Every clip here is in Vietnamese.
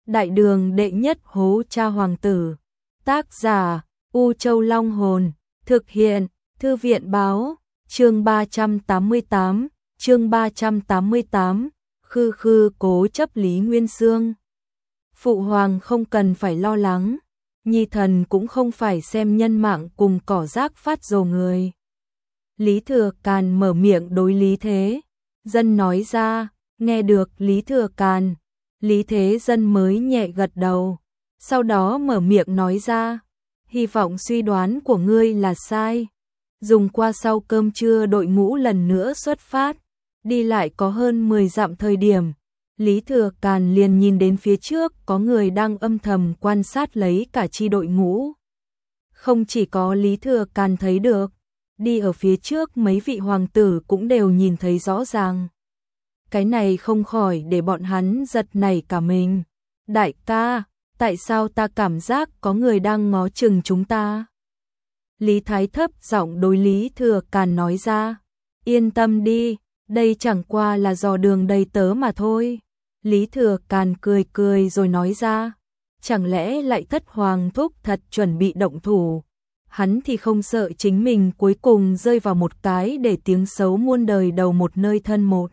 Đại đường đệ nhất hố cha hoàng tử. Tác giả U Châu Long Hồn. Thực hiện Thư viện báo. Chương 388. Khư khư cố chấp Lý Nguyên Xương. Phụ hoàng không cần phải lo lắng, nhi thần cũng không phải xem nhân mạng cùng cỏ rác phát rồ người. Lý Thừa Càn mở miệng đối Lý Thế Dân nói ra. Nghe được Lý Thừa Càn, Lý Thế Dân mới nhẹ gật đầu, sau đó mở miệng nói ra, hy vọng suy đoán của ngươi là sai. Dùng qua sau cơm trưa đội ngũ lần nữa xuất phát, đi lại có hơn 10 dặm thời điểm, Lý Thừa Càn liền nhìn đến phía trước có người đang âm thầm quan sát lấy cả chi đội ngũ. Không chỉ có Lý Thừa Càn thấy được, đi ở phía trước mấy vị hoàng tử cũng đều nhìn thấy rõ ràng. Cái này không khỏi để bọn hắn giật nảy cả mình. Đại ca, tại sao ta cảm giác có người đang ngó chừng chúng ta? Lý Thái thấp giọng đối Lý Thừa Càn nói ra. Yên tâm đi, đây chẳng qua là dò đường đầy tớ mà thôi. Lý Thừa Càn cười cười rồi nói ra. Chẳng lẽ lại Thất Hoàng thúc thật chuẩn bị động thủ? Hắn thì không sợ chính mình cuối cùng rơi vào một cái để tiếng xấu muôn đời đầu một nơi thân một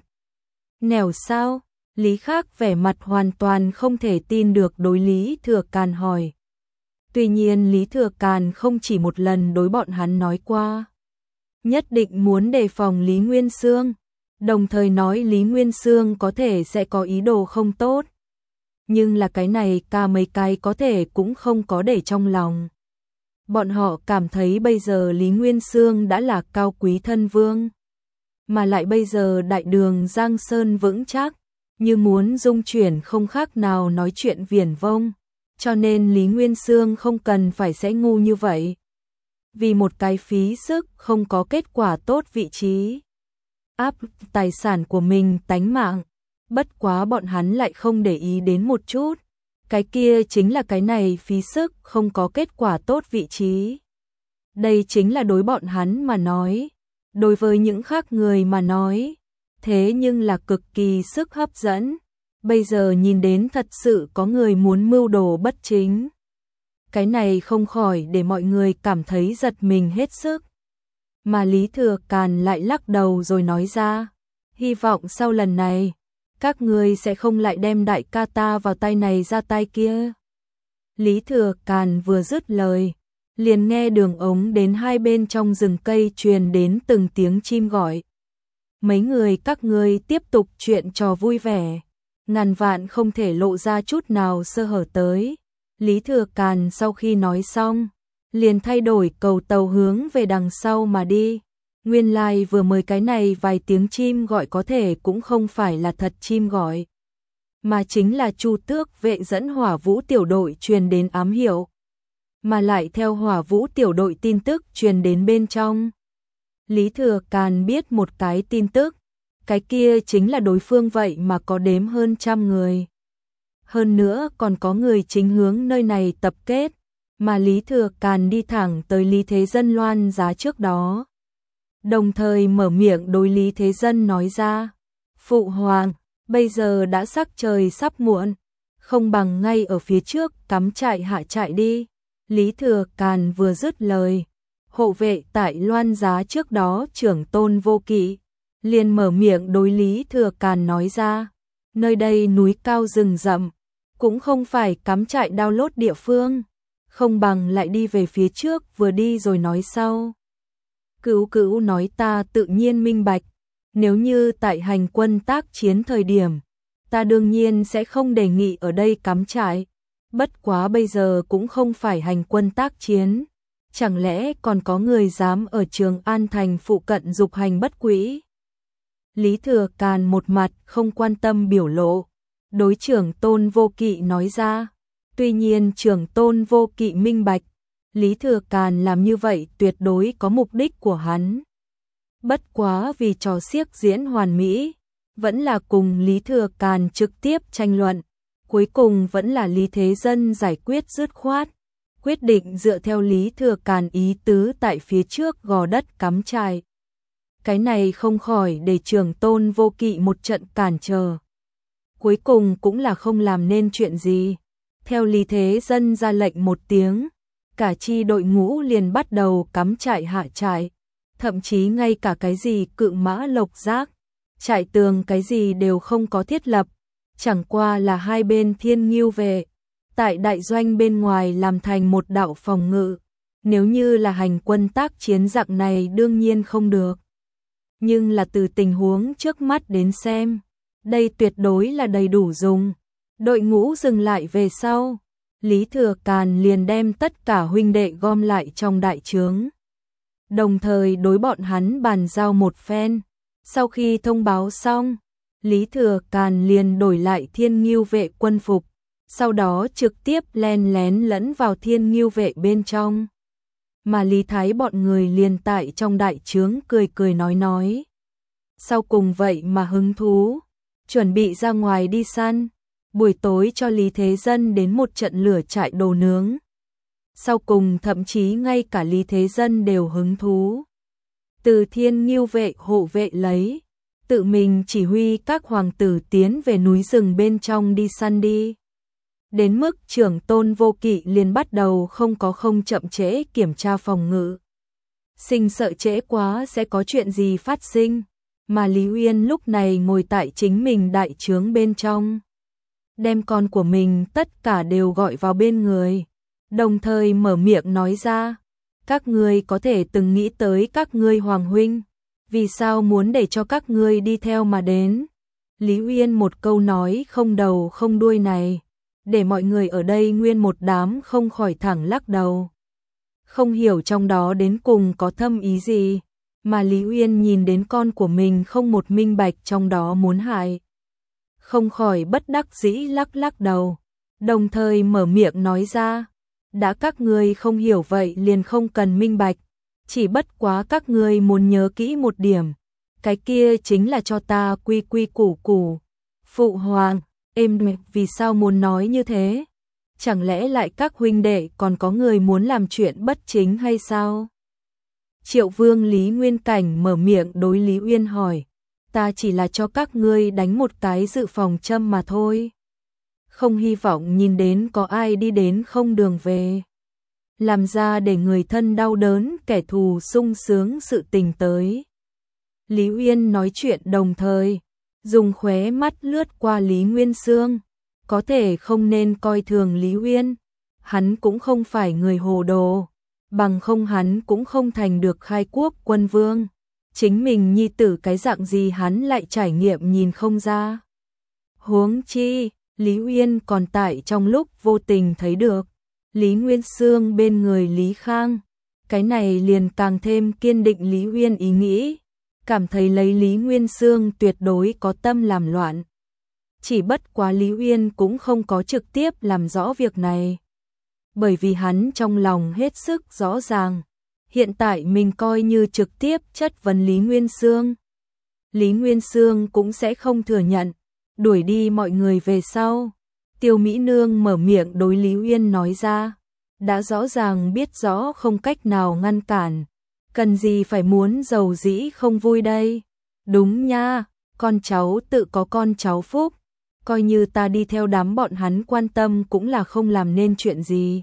nẻo sao? Lý Khắc vẻ mặt hoàn toàn không thể tin được đối Lý Thừa Càn hỏi. Tuy nhiên Lý Thừa Càn không chỉ một lần đối bọn hắn nói qua, nhất định muốn đề phòng Lý Nguyên Xương, đồng thời nói Lý Nguyên Xương có thể sẽ có ý đồ không tốt. Nhưng là cái này cả mấy cái có thể cũng không có để trong lòng. Bọn họ cảm thấy bây giờ Lý Nguyên Xương đã là cao quý thân vương, mà lại bây giờ đại đường Giang Sơn vững chắc, như muốn dung chuyển không khác nào nói chuyện viển vông, cho nên Lý Nguyên Xương không cần phải sẽ ngu như vậy. Vì một cái phí sức không có kết quả tốt vị trí, áp tài sản của mình tánh mạng, bất quá bọn hắn lại không để ý đến một chút. Cái kia chính là cái này phí sức không có kết quả tốt vị trí. Đây chính là đối bọn hắn mà nói. Đối với những khác người mà nói, thế nhưng là cực kỳ sức hấp dẫn. Bây giờ nhìn đến thật sự có người muốn mưu đồ bất chính. Cái này không khỏi để mọi người cảm thấy giật mình hết sức. Mà Lý Thừa Càn lại lắc đầu rồi nói ra, hy vọng sau lần này, các ngươi sẽ không lại đem đại ca ta vào tay này ra tay kia. Lý Thừa Càn vừa dứt lời, liền nghe đường ống đến hai bên trong rừng cây truyền đến từng tiếng chim gọi. Mấy người các ngươi tiếp tục chuyện trò vui vẻ, ngàn vạn không thể lộ ra chút nào sơ hở tới. Lý Thừa Càn sau khi nói xong, liền thay đổi cầu tàu hướng về đằng sau mà đi. Nguyên lai vừa mới cái này vài tiếng chim gọi có thể cũng không phải là thật chim gọi, mà chính là Chu Tước vệ dẫn Hỏa Vũ tiểu đội truyền đến ám hiệu, mà lại theo Hỏa Vũ tiểu đội tin tức truyền đến bên trong. Lý Thừa Càn biết một cái tin tức, cái kia chính là đối phương vậy mà có đếm hơn 100 người. Hơn nữa còn có người chính hướng nơi này tập kết, mà Lý Thừa Càn đi thẳng tới Lý Thế Dân loan giá trước đó. Đồng thời mở miệng đối Lý Thế Dân nói ra, Phụ Hoàng, bây giờ đã sắc trời sắp muộn, không bằng ngay ở phía trước cắm trại hạ trại đi. Lý Thừa Càn vừa dứt lời, hộ vệ tại loan giá trước đó trưởng Tôn Vô Kỵ liền mở miệng đối Lý Thừa Càn nói ra, nơi đây núi cao rừng rậm, cũng không phải cắm trại đao lốt địa phương, không bằng lại đi về phía trước vừa đi rồi nói sau. Cữu Cữu nói ta tự nhiên minh bạch, nếu như tại hành quân tác chiến thời điểm, ta đương nhiên sẽ không đề nghị ở đây cắm trại, bất quá bây giờ cũng không phải hành quân tác chiến, chẳng lẽ còn có người dám ở Trường An thành phụ cận dục hành bất quỹ. Lý Thừa Càn một mặt không quan tâm biểu lộ, đối trưởng Tôn Vô Kỵ nói ra, tuy nhiên trưởng Tôn Vô Kỵ minh bạch, Lý Thừa Càn làm như vậy tuyệt đối có mục đích của hắn. Bất quá vì trò xiếc diễn hoàn mỹ, vẫn là cùng Lý Thừa Càn trực tiếp tranh luận, cuối cùng vẫn là Lý Thế Dân giải quyết dứt khoát, quyết định dựa theo Lý Thừa Càn ý tứ tại phía trước gò đất cắm trại. Cái này không khỏi để trưởng Tôn Vô Kỵ một trận cản trở. Cuối cùng cũng là không làm nên chuyện gì, Theo Lý Thế Dân ra lệnh một tiếng, cả chi đội ngũ liền bắt đầu cắm trại hạ trại, thậm chí ngay cả cái gì cự mã lộc giác, trại tường cái gì đều không có thiết lập, chẳng qua là hai bên Thiên Ngưu vệ, tại đại doanh bên ngoài làm thành một đạo phòng ngự, nếu như là hành quân tác chiến dạng này đương nhiên không được. Nhưng là từ tình huống trước mắt đến xem, đây tuyệt đối là đầy đủ dùng. Đội ngũ dừng lại về sau, Lý Thừa Càn liền đem tất cả huynh đệ gom lại trong đại trướng. Đồng thời đối bọn hắn bàn giao một phen. Sau khi thông báo xong, Lý Thừa Càn liền đổi lại Thiên Ngưu vệ quân phục, sau đó trực tiếp len lén lẫn vào Thiên Ngưu vệ bên trong. Mà Lý Thái bọn người liền tại trong đại trướng cười cười nói. Sau cùng vậy mà hứng thú, chuẩn bị ra ngoài đi săn, buổi tối cho Lý Thế Dân đến một trận lửa trại đồ nướng. Sau cùng thậm chí ngay cả Lý Thế Dân đều hứng thú. Từ Thiên Ngưu vệ hộ vệ lấy, tự mình chỉ huy các hoàng tử tiến về núi rừng bên trong đi săn đi. Đến mức trưởng Tôn Vô Kỵ liền bắt đầu không chậm trễ kiểm tra phòng ngự. Sinh sợ trễ quá sẽ có chuyện gì phát sinh, mà Lý Uyên lúc này ngồi tại chính mình đại trướng bên trong. Đem con của mình tất cả đều gọi vào bên người, đồng thời mở miệng nói ra, các ngươi có thể từng nghĩ tới các ngươi hoàng huynh, vì sao muốn để cho các ngươi đi theo mà đến. Lý Uyên một câu nói không đầu không đuôi này, để mọi người ở đây nguyên một đám không khỏi thẳng lắc đầu. Không hiểu trong đó đến cùng có thâm ý gì, mà Lý Uyên nhìn đến con của mình không một minh bạch trong đó muốn hại. Không khỏi bất đắc dĩ lắc lắc đầu, đồng thời mở miệng nói ra, đã các ngươi không hiểu vậy liền không cần minh bạch, chỉ bất quá các ngươi muốn nhớ kỹ một điểm, cái kia chính là cho ta quy quy củ củ. Phụ hoàng, em vì sao muốn nói như thế? Chẳng lẽ lại các huynh đệ còn có người muốn làm chuyện bất chính hay sao? Triệu Vương Lý Nguyên Cảnh mở miệng đối Lý Uyên hỏi, ta chỉ là cho các ngươi đánh một cái dự phòng châm mà thôi. Không hy vọng nhìn đến có ai đi đến không đường về. Làm ra để người thân đau đớn, kẻ thù sung sướng sự tình tới. Lý Uyên nói chuyện đồng thời, dùng khóe mắt lướt qua Lý Nguyên Xương. Có thể không nên coi thường Lý Uyên, hắn cũng không phải người hồ đồ, bằng không hắn cũng không thành được khai quốc quân vương. Chính mình nhi tử cái dạng gì hắn lại trải nghiệm nhìn không ra. Huống chi, Lý Uyên còn tại trong lúc vô tình thấy được Lý Nguyên Xương bên người Lý Khang. Cái này liền càng thêm kiên định Lý Uyên ý nghĩ, cảm thấy lấy Lý Nguyên Xương tuyệt đối có tâm làm loạn. Chỉ bất quá Lý Uyên cũng không có trực tiếp làm rõ việc này, bởi vì hắn trong lòng hết sức rõ ràng, hiện tại mình coi như trực tiếp chất vấn Lý Nguyên Xương, Lý Nguyên Xương cũng sẽ không thừa nhận, đuổi đi mọi người về sau. Tiêu Mỹ Nương mở miệng đối Lý Uyên nói ra, đã rõ ràng biết rõ không cách nào ngăn cản, cần gì phải muốn giàu dĩ không vui đây. Đúng nha, con cháu tự có con cháu phúc, coi như ta đi theo đám bọn hắn quan tâm cũng là không làm nên chuyện gì.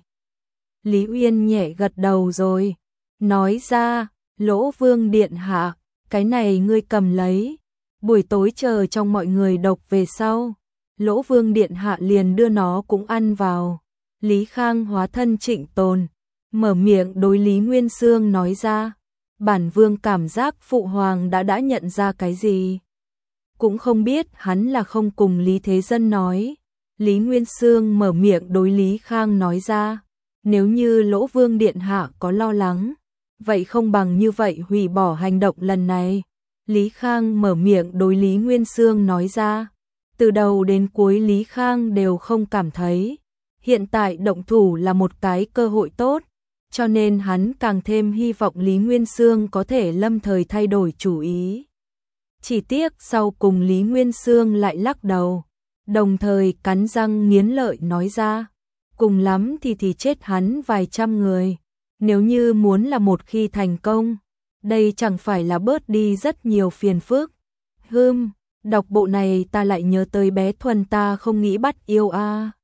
Lý Uyên nhẹ gật đầu rồi, nói ra, Lỗ Vương điện hạ, cái này ngươi cầm lấy, buổi tối chờ trong mọi người độc về sau, Lỗ Vương điện hạ liền đưa nó cũng ăn vào. Lý Khang hóa thân Trịnh Tồn, mở miệng đối Lý Nguyên Xương nói ra, bản vương cảm giác phụ hoàng đã nhận ra cái gì. Cũng không biết hắn là không cùng Lý Thế Dân nói. Lý Nguyên Xương mở miệng đối Lý Khang nói ra, nếu như Lỗ Vương điện hạ có lo lắng, vậy không bằng như vậy hủy bỏ hành động lần này. Lý Khang mở miệng đối Lý Nguyên Xương nói ra, từ đầu đến cuối Lý Khang đều không cảm thấy hiện tại động thủ là một cái cơ hội tốt, cho nên hắn càng thêm hy vọng Lý Nguyên Xương có thể lâm thời thay đổi chủ ý. Chỉ tiếc sau cùng Lý Nguyên Xương lại lắc đầu, đồng thời cắn răng nghiến lợi nói ra, cùng lắm thì chết hắn vài trăm người, nếu như muốn là một khi thành công, đây chẳng phải là bớt đi rất nhiều phiền phức. Đọc bộ này ta lại nhớ tới bé Thuần ta không nghĩ bắt yêu a.